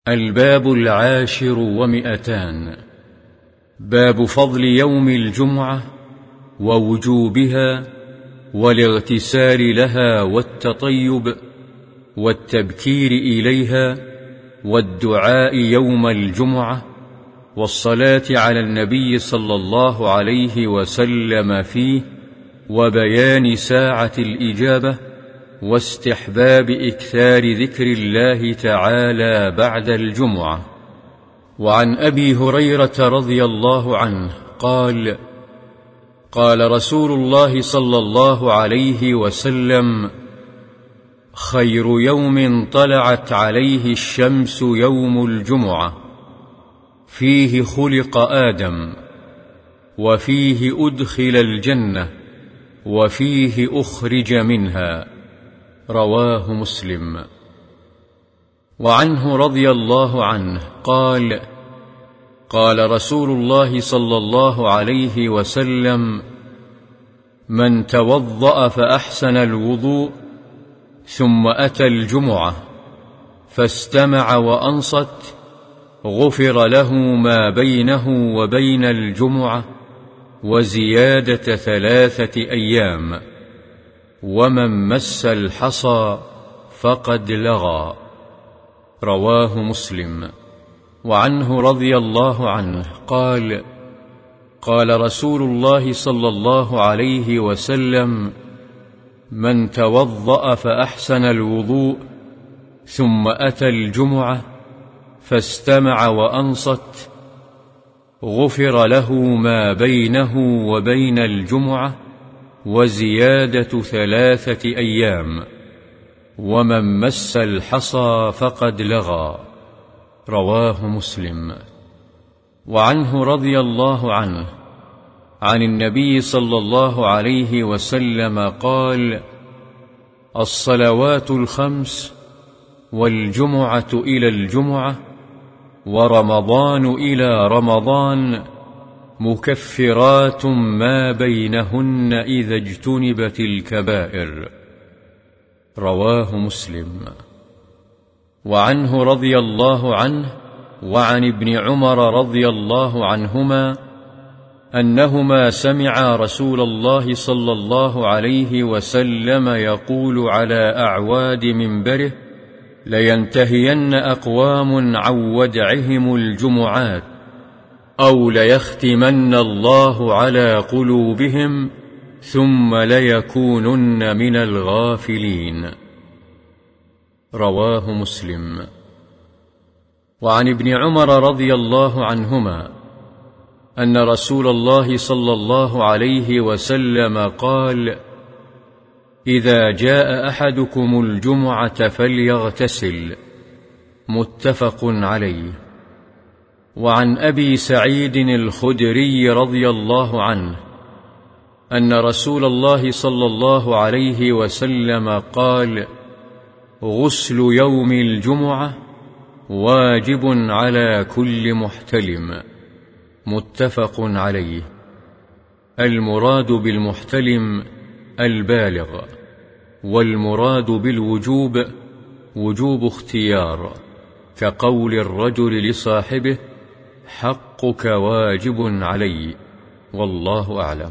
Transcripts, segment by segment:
الباب 200. باب فضل يوم الجمعة ووجوبها والاغتسال لها والتطيب والتبكير إليها والدعاء يوم الجمعة والصلاة على النبي صلى الله عليه وسلم فيه وبيان ساعة الإجابة واستحباب إكثار ذكر الله تعالى بعد الجمعة. وعن أبي هريرة رضي الله عنه قال: قال رسول الله صلى الله عليه وسلم: خير يوم طلعت عليه الشمس يوم الجمعة، فيه خلق آدم، وفيه أدخل الجنة، وفيه أخرج منها. رواه مسلم. وعنه رضي الله عنه قال: قال رسول الله صلى الله عليه وسلم: من توضأ فأحسن الوضوء ثم أتى الجمعة فاستمع وأنصت غفر له ما بينه وبين الجمعة وزيادة 3 أيام، ومن مس الحصى فقد لغى. رواه مسلم. وعنه رضي الله عنه قال: قال رسول الله صلى الله عليه وسلم: من توضأ فأحسن الوضوء ثم أتى الجمعة فاستمع وأنصت غفر له ما بينه وبين الجمعة وزيادة 3 أيام، ومن مس الحصى فقد لغى. رواه مسلم. وعنه رضي الله عنه عن النبي صلى الله عليه وسلم قال: الصلوات 5 والجمعة إلى الجمعة ورمضان إلى رمضان مكفرات ما بينهن إذا اجتنبت الكبائر. رواه مسلم. وعنه رضي الله عنه وعن ابن عمر رضي الله عنهما أنهما سمعا رسول الله صلى الله عليه وسلم يقول على أعواد منبره: لينتهين أقوام عن ودعهم الجمعات، أو ليختمن الله على قلوبهم ثم ليكونن من الغافلين. رواه مسلم. وعن ابن عمر رضي الله عنهما أن رسول الله صلى الله عليه وسلم قال: إذا جاء أحدكم الجمعة فليغتسل. متفق عليه. وعن أبي سعيد الخدري رضي الله عنه أن رسول الله صلى الله عليه وسلم قال: غسل يوم الجمعة واجب على كل محتلم. متفق عليه. المراد بالمحتلم البالغ، والمراد بالوجوب وجوب اختيار، كقول الرجل لصاحبه: حقك واجب علي، والله أعلم.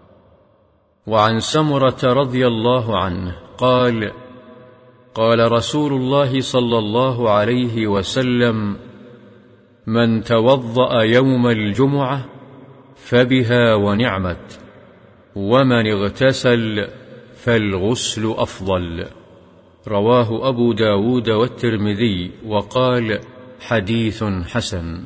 وعن سمرة رضي الله عنه قال: قال رسول الله صلى الله عليه وسلم: من توضأ يوم الجمعة فبها ونعمت، ومن اغتسل فالغسل أفضل. رواه أبو داود والترمذي وقال: حديث حسن.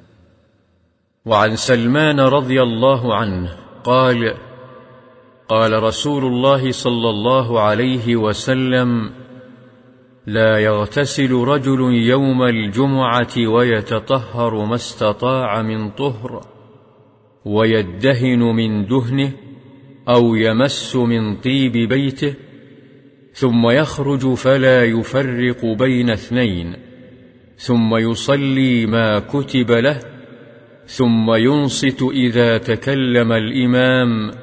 وعن سلمان رضي الله عنه قال: قال رسول الله صلى الله عليه وسلم: لا يغتسل رجل يوم الجمعة ويتطهر ما استطاع من طهر، ويدهن من دهنه أو يمس من طيب بيته، ثم يخرج فلا يفرق بين 2، ثم يصلي ما كتب له، ثم ينصت إذا تكلم الإمام،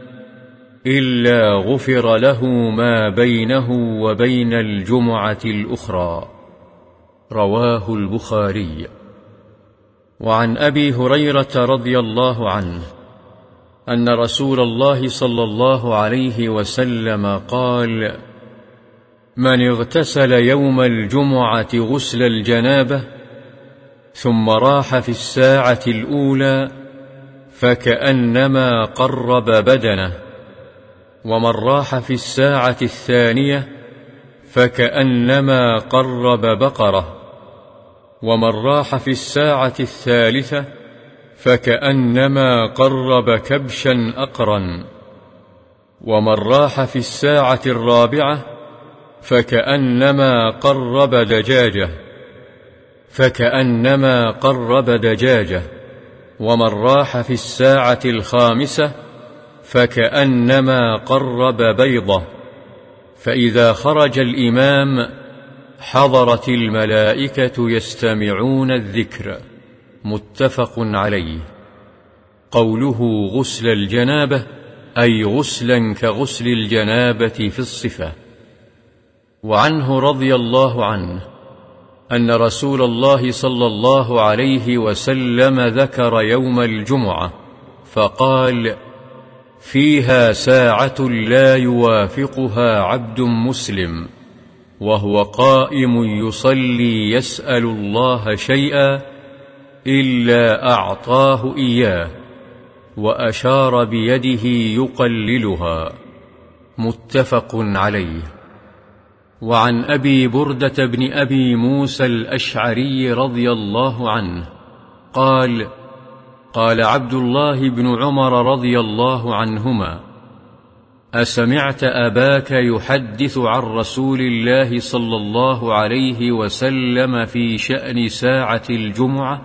إلا غفر له ما بينه وبين الجمعة الأخرى. رواه البخاري. وعن أبي هريرة رضي الله عنه أن رسول الله صلى الله عليه وسلم قال: من اغتسل يوم الجمعة غسل الجنابة ثم راح في الساعة الأولى فكأنما قرب بدنه، ومن راح في الساعة الثانية فكأنما قرب بقرة، ومن راح في الساعة الثالثة فكأنما قرب كبشا أقرا، ومن راح في الساعة الرابعة فكأنما قرب دجاجة، ومن راح في الساعة الخامسة فكأنما قرب بيضة. فإذا خرج الإمام حضرت الملائكة يستمعون الذكر. متفق عليه. قوله غسل الجنابة أي غسلا كغسل الجنابة في الصفة. وعنه رضي الله عنه أن رسول الله صلى الله عليه وسلم ذكر يوم الجمعة فقال: فيها ساعة لا يوافقها عبد مسلم وهو قائم يصلي يسأل الله شيئا إلا أعطاه إياه، وأشار بيده يقللها. متفق عليه. وعن أبي بردة بن أبي موسى الأشعري رضي الله عنه قال: قال عبد الله بن عمر رضي الله عنهما: أسمعت أباك يحدث عن رسول الله صلى الله عليه وسلم في شأن ساعة الجمعة؟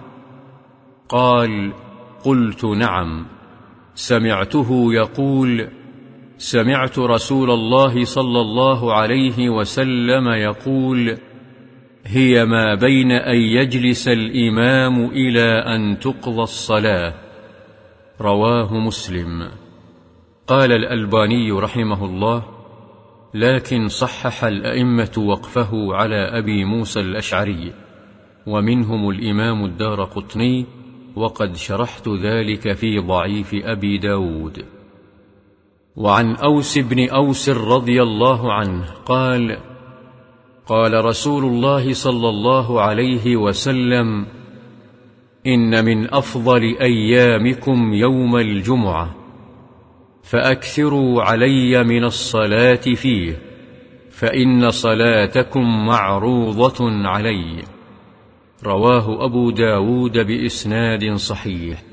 قال: قلت: نعم. سمعته يقول: سمعت رسول الله صلى الله عليه وسلم يقول: هي ما بين أن يجلس الإمام إلى أن تقضى الصلاة. رواه مسلم. قال الألباني رحمه الله: لكن صحح الأئمة وقفه على أبي موسى الأشعري، ومنهم الإمام الدارقطني، وقد شرحت ذلك في ضعيف أبي داود. وعن أوس بن أوس رضي الله عنه قال: قال رسول الله صلى الله عليه وسلم: إن من أفضل أيامكم يوم الجمعة، فأكثروا علي من الصلاة فيه، فإن صلاتكم معروضة علي. رواه أبو داود بإسناد صحيح.